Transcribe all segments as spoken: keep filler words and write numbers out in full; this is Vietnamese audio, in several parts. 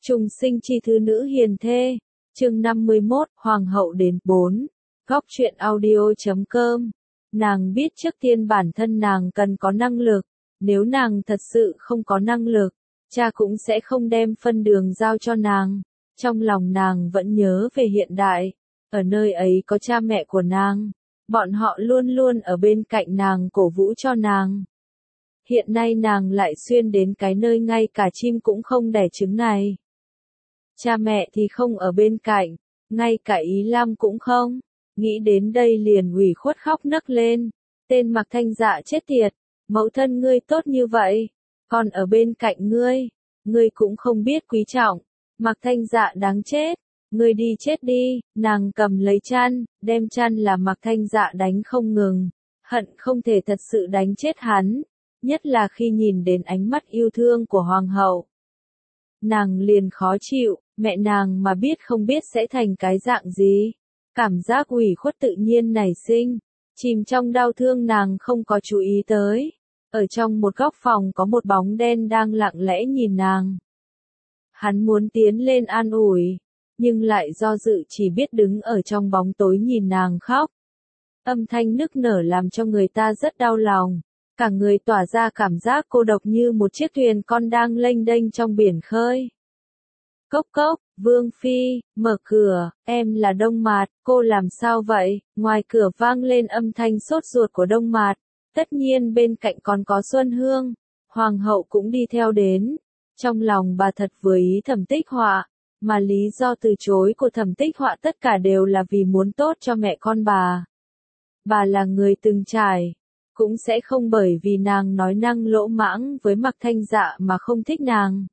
Trùng sinh chi thứ nữ hiền thê, chương năm mươi mốt, Hoàng hậu đến bốn. Góc truyện audio chấm com. Nàng biết trước tiên bản thân nàng cần có năng lực, nếu nàng thật sự không có năng lực, cha cũng sẽ không đem phân đường giao cho nàng. Trong lòng nàng vẫn nhớ về hiện đại, ở nơi ấy có cha mẹ của nàng, bọn họ luôn luôn ở bên cạnh nàng cổ vũ cho nàng. Hiện nay nàng lại xuyên đến cái nơi ngay cả chim cũng không đẻ trứng này. Cha mẹ thì không ở bên cạnh, ngay cả Ý Lam cũng không. Nghĩ đến đây liền ủy khuất khóc nấc lên. Tên Mạc Thanh Dạ chết tiệt, mẫu thân ngươi tốt như vậy, còn ở bên cạnh ngươi, ngươi cũng không biết quý trọng. Mạc Thanh Dạ đáng chết, ngươi đi chết đi. Nàng cầm lấy chăn, đem chăn là Mạc Thanh Dạ đánh không ngừng, hận không thể thật sự đánh chết hắn, nhất là khi nhìn đến ánh mắt yêu thương của hoàng hậu. Nàng liền khó chịu, mẹ nàng mà biết không biết sẽ thành cái dạng gì. Cảm giác ủy khuất tự nhiên nảy sinh, chìm trong đau thương nàng không có chú ý tới. Ở trong một góc phòng có một bóng đen đang lặng lẽ nhìn nàng. Hắn muốn tiến lên an ủi, nhưng lại do dự chỉ biết đứng ở trong bóng tối nhìn nàng khóc. Âm thanh nức nở làm cho người ta rất đau lòng, cả người tỏa ra cảm giác cô độc như một chiếc thuyền con đang lênh đênh trong biển khơi. Cốc cốc, Vương Phi, mở cửa, em là Đông Mạt, cô làm sao vậy? Ngoài cửa vang lên âm thanh sốt ruột của Đông Mạt, tất nhiên bên cạnh còn có Xuân Hương, Hoàng hậu cũng đi theo đến. Trong lòng bà thật vừa ý Thẩm Tích Họa, mà lý do từ chối của Thẩm Tích Họa tất cả đều là vì muốn tốt cho mẹ con bà. Bà là người từng trải, cũng sẽ không bởi vì nàng nói năng lỗ mãng với Mạc Thanh Dạ mà không thích nàng.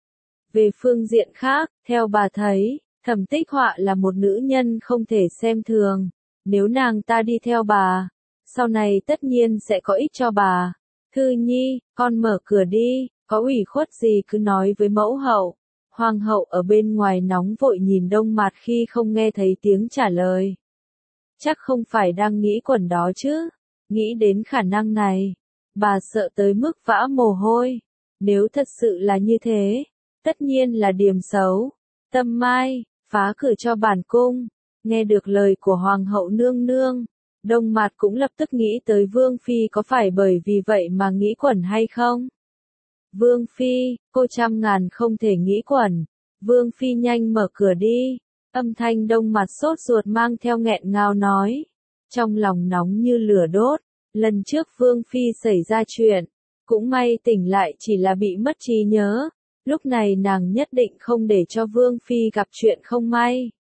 Về phương diện khác, theo bà thấy, Thẩm Tích Họa là một nữ nhân không thể xem thường. Nếu nàng ta đi theo bà, sau này tất nhiên sẽ có ích cho bà. Thư Nhi, con mở cửa đi, có ủy khuất gì cứ nói với mẫu hậu. Hoàng hậu ở bên ngoài nóng vội nhìn Đông Mạt khi không nghe thấy tiếng trả lời. Chắc không phải đang nghĩ quẩn đó chứ. Nghĩ đến khả năng này, bà sợ tới mức vã mồ hôi. Nếu thật sự là như thế, tất nhiên là điểm xấu. Tâm Mai, phá cửa cho bản cung. Nghe được lời của Hoàng hậu nương nương, Đông Mạt cũng lập tức nghĩ tới Vương Phi có phải bởi vì vậy mà nghĩ quẩn hay không? Vương Phi, cô trăm ngàn không thể nghĩ quẩn. Vương Phi nhanh mở cửa đi. Âm thanh Đông Mạt sốt ruột mang theo nghẹn ngào nói. Trong lòng nóng như lửa đốt, lần trước Vương Phi xảy ra chuyện, cũng may tỉnh lại chỉ là bị mất trí nhớ. Lúc này nàng nhất định không để cho Vương Phi gặp chuyện không may.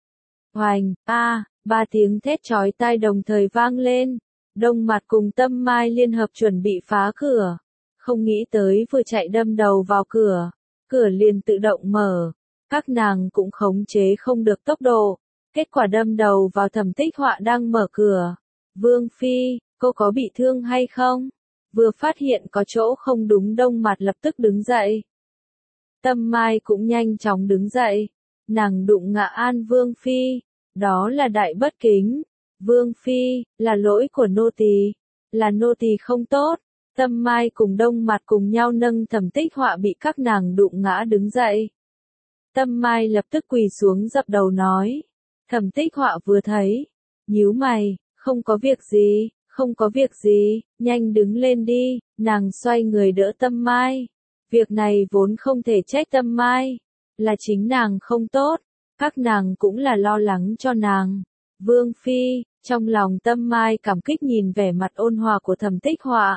Hoành, a, ba tiếng thét chói tai đồng thời vang lên. Đông Mạt cùng Tâm Mai liên hợp chuẩn bị phá cửa. Không nghĩ tới vừa chạy đâm đầu vào cửa, cửa liền tự động mở. Các nàng cũng khống chế không được tốc độ. Kết quả đâm đầu vào Thẩm Tích Họa đang mở cửa. Vương Phi, cô có bị thương hay không? Vừa phát hiện có chỗ không đúng Đông Mạt lập tức đứng dậy. Tâm Mai cũng nhanh chóng đứng dậy. Nàng đụng ngã an Vương Phi. Đó là đại bất kính. Vương Phi, là lỗi của nô tỳ, là nô tỳ không tốt. Tâm Mai cùng Đông Mạt cùng nhau nâng Thẩm Tích Họa bị các nàng đụng ngã đứng dậy. Tâm Mai lập tức quỳ xuống dập đầu nói. Thẩm Tích Họa vừa thấy, nhíu mày, không có việc gì, không có việc gì, nhanh đứng lên đi. Nàng xoay người đỡ Tâm Mai. Việc này vốn không thể trách Tâm Mai, là chính nàng không tốt, các nàng cũng là lo lắng cho nàng. Vương Phi, trong lòng Tâm Mai cảm kích nhìn vẻ mặt ôn hòa của Thẩm Tích Họa.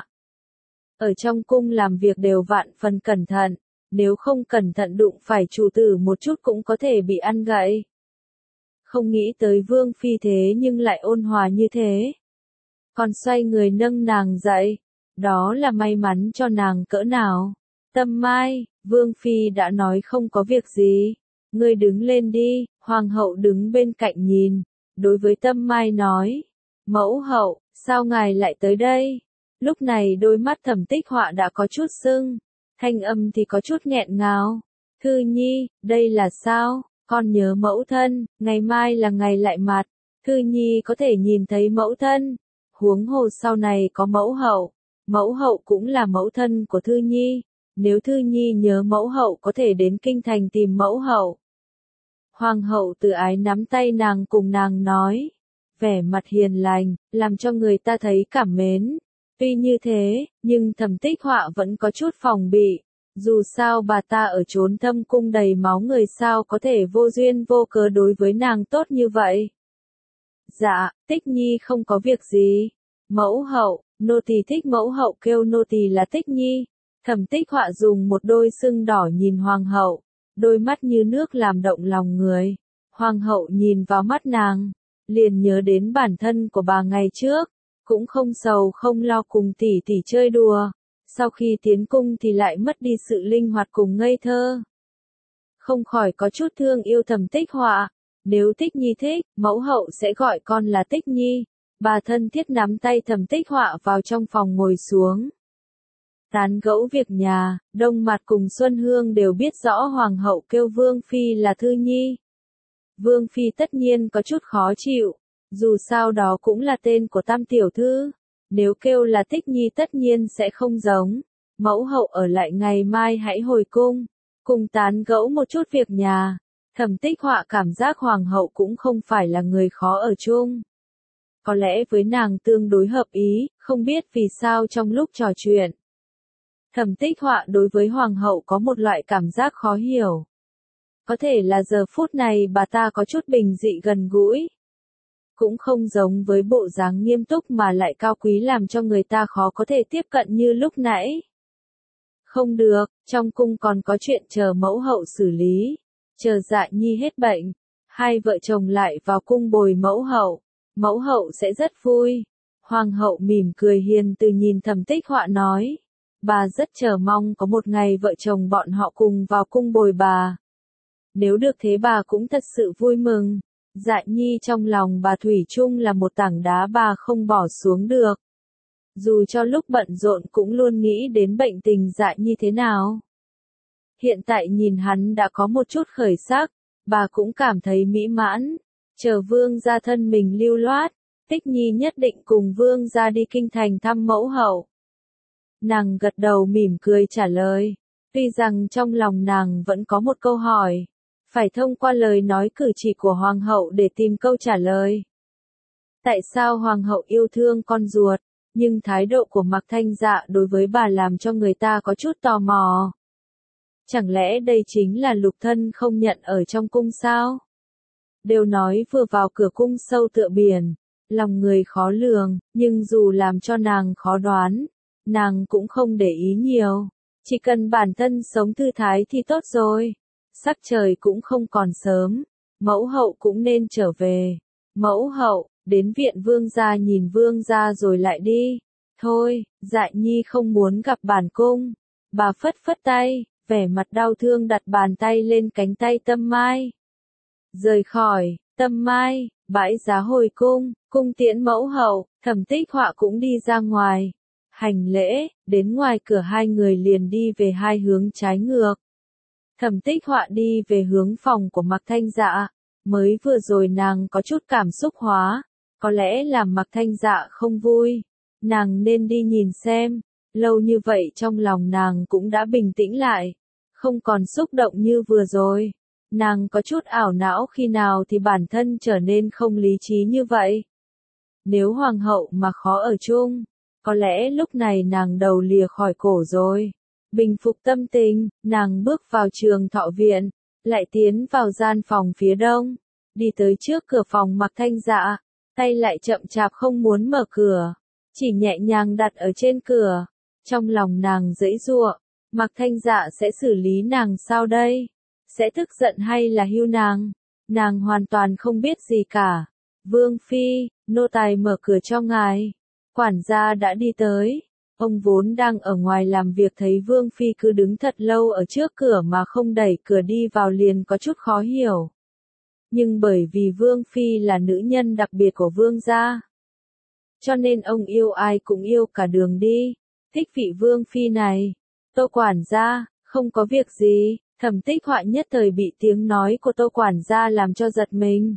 Ở trong cung làm việc đều vạn phần cẩn thận, nếu không cẩn thận đụng phải chủ tử một chút cũng có thể bị ăn gãy. Không nghĩ tới Vương Phi thế nhưng lại ôn hòa như thế. Còn xoay người nâng nàng dậy, đó là may mắn cho nàng cỡ nào. Tâm Mai, Vương Phi đã nói không có việc gì, ngươi đứng lên đi. Hoàng hậu đứng bên cạnh nhìn, đối với Tâm Mai nói. Mẫu hậu, sao ngài lại tới đây? Lúc này đôi mắt Thẩm Tích Họa đã có chút sưng, thanh âm thì có chút nghẹn ngào. Thư Nhi, đây là sao? Con nhớ mẫu thân, ngày mai là ngày lại mặt. Thư Nhi có thể nhìn thấy mẫu thân. Huống hồ sau này có mẫu hậu, mẫu hậu cũng là mẫu thân của Thư Nhi. nếu Thư Nhi nhớ mẫu hậu có thể đến kinh thành tìm mẫu hậu. Hoàng hậu Từ Ái nắm tay nàng cùng nàng nói, vẻ mặt hiền lành, làm cho người ta thấy cảm mến. Tuy như thế, nhưng Thẩm Tích Họa vẫn có chút phòng bị. Dù sao bà ta ở chốn thâm cung đầy máu người sao có thể vô duyên vô cớ đối với nàng tốt như vậy. Dạ, Tích Nhi không có việc gì. Mẫu hậu, nô tỳ thích mẫu hậu kêu nô tỳ là Tích Nhi. Thẩm Tích Họa dùng một đôi sưng đỏ nhìn hoàng hậu, đôi mắt như nước làm động lòng người. Hoàng hậu nhìn vào mắt nàng, liền nhớ đến bản thân của bà ngày trước, cũng không sầu không lo cùng tỷ tỷ chơi đùa. Sau khi tiến cung thì lại mất đi sự linh hoạt cùng ngây thơ. Không khỏi có chút thương yêu Thẩm Tích Họa. Nếu Tích Nhi thích, mẫu hậu sẽ gọi con là Tích Nhi. Bà thân thiết nắm tay Thẩm Tích Họa vào trong phòng ngồi xuống. Tán gẫu việc nhà, Đông Mặt cùng Xuân Hương đều biết rõ hoàng hậu kêu Vương Phi là Thư Nhi. Vương Phi tất nhiên có chút khó chịu, dù sao đó cũng là tên của tam tiểu thư. Nếu kêu là Tích Nhi tất nhiên sẽ không giống. Mẫu hậu ở lại ngày mai hãy hồi cung, cùng tán gẫu một chút việc nhà. Thẩm Tích Họa cảm giác hoàng hậu cũng không phải là người khó ở chung. Có lẽ với nàng tương đối hợp ý, không biết vì sao trong lúc trò chuyện. Thẩm Tích Họa đối với hoàng hậu có một loại cảm giác khó hiểu. Có thể là giờ phút này bà ta có chút bình dị gần gũi. Cũng không giống với bộ dáng nghiêm túc mà lại cao quý làm cho người ta khó có thể tiếp cận như lúc nãy. Không được, trong cung còn có chuyện chờ mẫu hậu xử lý. Chờ Dạ Nhi hết bệnh, hai vợ chồng lại vào cung bồi mẫu hậu. Mẫu hậu sẽ rất vui. Hoàng hậu mỉm cười hiền từ nhìn Thẩm Tích Họa nói. Bà rất chờ mong có một ngày vợ chồng bọn họ cùng vào cung bồi bà. Nếu được thế bà cũng thật sự vui mừng. Dạ Nhi trong lòng bà thủy chung là một tảng đá bà không bỏ xuống được. Dù cho lúc bận rộn cũng luôn nghĩ đến bệnh tình Dạ Nhi thế nào. Hiện tại nhìn hắn đã có một chút khởi sắc, bà cũng cảm thấy mỹ mãn. Chờ vương gia thân mình lưu loát, Tích Nhi nhất định cùng vương gia đi kinh thành thăm mẫu hậu. Nàng gật đầu mỉm cười trả lời, tuy rằng trong lòng nàng vẫn có một câu hỏi, phải thông qua lời nói cử chỉ của hoàng hậu để tìm câu trả lời. Tại sao hoàng hậu yêu thương con ruột, nhưng thái độ của Mạc Thanh Dạ đối với bà làm cho người ta có chút tò mò. Chẳng lẽ đây chính là lục thân không nhận ở trong cung sao? Đều nói vừa vào cửa cung sâu tựa biển, lòng người khó lường, nhưng dù làm cho nàng khó đoán, nàng cũng không để ý nhiều. Chỉ cần bản thân sống thư thái thì tốt rồi. Sắc trời cũng không còn sớm, mẫu hậu cũng nên trở về. Mẫu hậu, đến viện vương gia nhìn vương gia rồi lại đi. Thôi, Dạ Nhi không muốn gặp bản cung. Bà phất phất tay, vẻ mặt đau thương đặt bàn tay lên cánh tay Tâm Mai. Rời khỏi, Tâm Mai, bãi giá hồi cung, cung tiễn mẫu hậu, Thẩm Tích Họa cũng đi ra ngoài. Hành lễ, đến ngoài cửa hai người liền đi về hai hướng trái ngược. Thẩm Tích Họa đi về hướng phòng của Mạc Thanh Dạ. Mới vừa rồi nàng có chút cảm xúc hóa, có lẽ là Mạc Thanh Dạ không vui. Nàng nên đi nhìn xem, lâu như vậy trong lòng nàng cũng đã bình tĩnh lại, không còn xúc động như vừa rồi. Nàng có chút ảo não khi nào thì bản thân trở nên không lý trí như vậy. Nếu hoàng hậu mà khó ở chung, có lẽ lúc này nàng đầu lìa khỏi cổ rồi. Bình phục tâm tình, nàng bước vào trường thọ viện, lại tiến vào gian phòng phía đông, đi tới trước cửa phòng Mạc Thanh Dạ, tay lại chậm chạp không muốn mở cửa, chỉ nhẹ nhàng đặt ở trên cửa. Trong lòng nàng giãy giụa, Mạc Thanh Dạ sẽ xử lý nàng sao đây? Sẽ tức giận hay là hưu nàng? Nàng hoàn toàn không biết gì cả. Vương Phi, nô tài mở cửa cho ngài. Quản gia đã đi tới. Ông vốn đang ở ngoài làm việc thấy Vương Phi cứ đứng thật lâu ở trước cửa mà không đẩy cửa đi vào liền có chút khó hiểu. Nhưng bởi vì Vương Phi là nữ nhân đặc biệt của Vương gia, cho nên ông yêu ai cũng yêu cả đường đi. Thích vị Vương Phi này. Tô quản gia, không có việc gì. Thẩm Tích Họa nhất thời bị tiếng nói của Tô quản gia làm cho giật mình.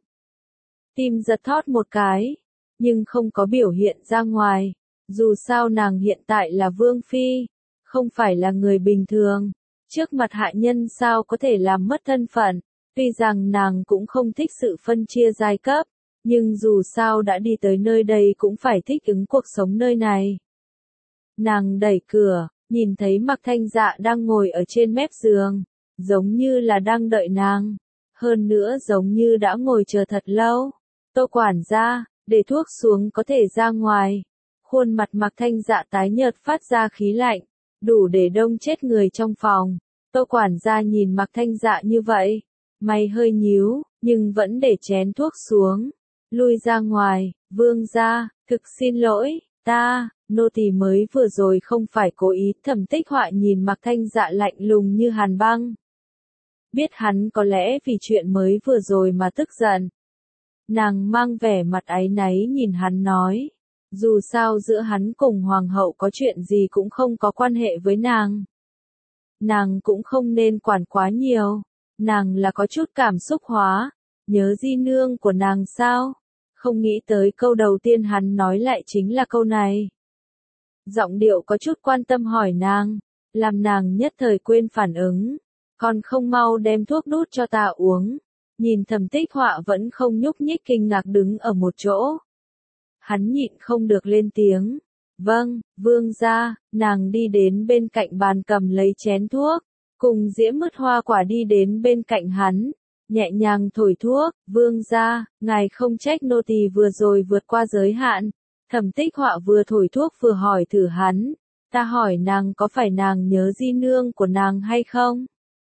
Tim giật thót một cái, nhưng không có biểu hiện ra ngoài. Dù sao nàng hiện tại là Vương Phi, không phải là người bình thường. Trước mặt hạ nhân sao có thể làm mất thân phận. Tuy rằng nàng cũng không thích sự phân chia giai cấp, nhưng dù sao đã đi tới nơi đây cũng phải thích ứng cuộc sống nơi này. Nàng đẩy cửa, nhìn thấy Mạc Thanh Dạ đang ngồi ở trên mép giường, giống như là đang đợi nàng. Hơn nữa giống như đã ngồi chờ thật lâu. Tô quản gia, để thuốc xuống có thể ra ngoài. Khuôn mặt Mạc Thanh Dạ tái nhợt phát ra khí lạnh, đủ để đông chết người trong phòng. Tô quản gia nhìn Mạc Thanh Dạ như vậy, mày hơi nhíu, nhưng vẫn để chén thuốc xuống. Lui ra ngoài, vương gia, thực xin lỗi, ta, nô tỳ mới vừa rồi không phải cố ý. Thẩm Tích Họa nhìn Mạc Thanh Dạ lạnh lùng như hàn băng. Biết hắn có lẽ vì chuyện mới vừa rồi mà tức giận. Nàng mang vẻ mặt áy náy nhìn hắn nói. Dù sao giữa hắn cùng hoàng hậu có chuyện gì cũng không có quan hệ với nàng. Nàng cũng không nên quản quá nhiều. Nàng là có chút cảm xúc hóa. Nhớ di nương của nàng sao? Không nghĩ tới câu đầu tiên hắn nói lại chính là câu này. Giọng điệu có chút quan tâm hỏi nàng. Làm nàng nhất thời quên phản ứng. Còn không mau đem thuốc đút cho ta uống. Nhìn Thẩm Tích Họa vẫn không nhúc nhích kinh ngạc đứng ở một chỗ. Hắn nhịn không được lên tiếng. Vâng, vương gia. Nàng đi đến bên cạnh bàn cầm lấy chén thuốc. Cùng Diễm Mứt Hoa Quả đi đến bên cạnh hắn. Nhẹ nhàng thổi thuốc. Vương gia, ngài không trách nô tỳ vừa rồi vượt qua giới hạn. Thẩm Tích Họa vừa thổi thuốc vừa hỏi thử hắn. Ta hỏi nàng có phải nàng nhớ di nương của nàng hay không?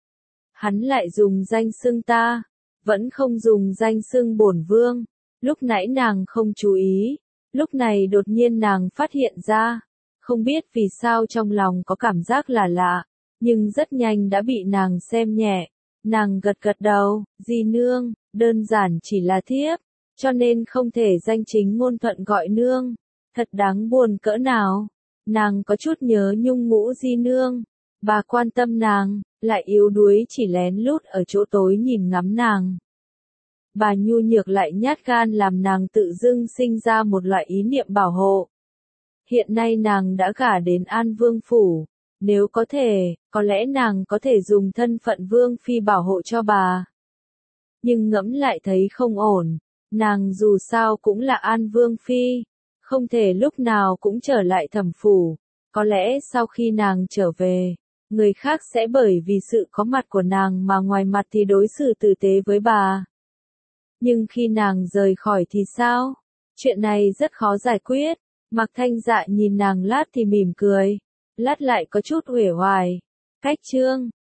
Hắn lại dùng danh xưng ta, vẫn không dùng danh xưng bổn vương. Lúc nãy nàng không chú ý, lúc này đột nhiên nàng phát hiện ra, không biết vì sao trong lòng có cảm giác là lạ, nhưng rất nhanh đã bị nàng xem nhẹ. Nàng gật gật đầu, di nương, đơn giản chỉ là thiếp, cho nên không thể danh chính ngôn thuận gọi nương. Thật đáng buồn cỡ nào. Nàng có chút nhớ Nhung Ngũ di nương, bà quan tâm nàng, lại yếu đuối chỉ lén lút ở chỗ tối nhìn ngắm nàng. Bà nhu nhược lại nhát gan làm nàng tự dưng sinh ra một loại ý niệm bảo hộ. Hiện nay nàng đã gả đến An Vương Phủ, nếu có thể, có lẽ nàng có thể dùng thân phận Vương Phi bảo hộ cho bà. Nhưng ngẫm lại thấy không ổn, nàng dù sao cũng là An Vương Phi, không thể lúc nào cũng trở lại Thẩm Phủ. Có lẽ sau khi nàng trở về, người khác sẽ bởi vì sự có mặt của nàng mà ngoài mặt thì đối xử tử tế với bà. Nhưng khi nàng rời khỏi thì sao? Chuyện này rất khó giải quyết. Mạc Thanh Dạ nhìn nàng lát thì mỉm cười, lát lại có chút uể oải. Cách chương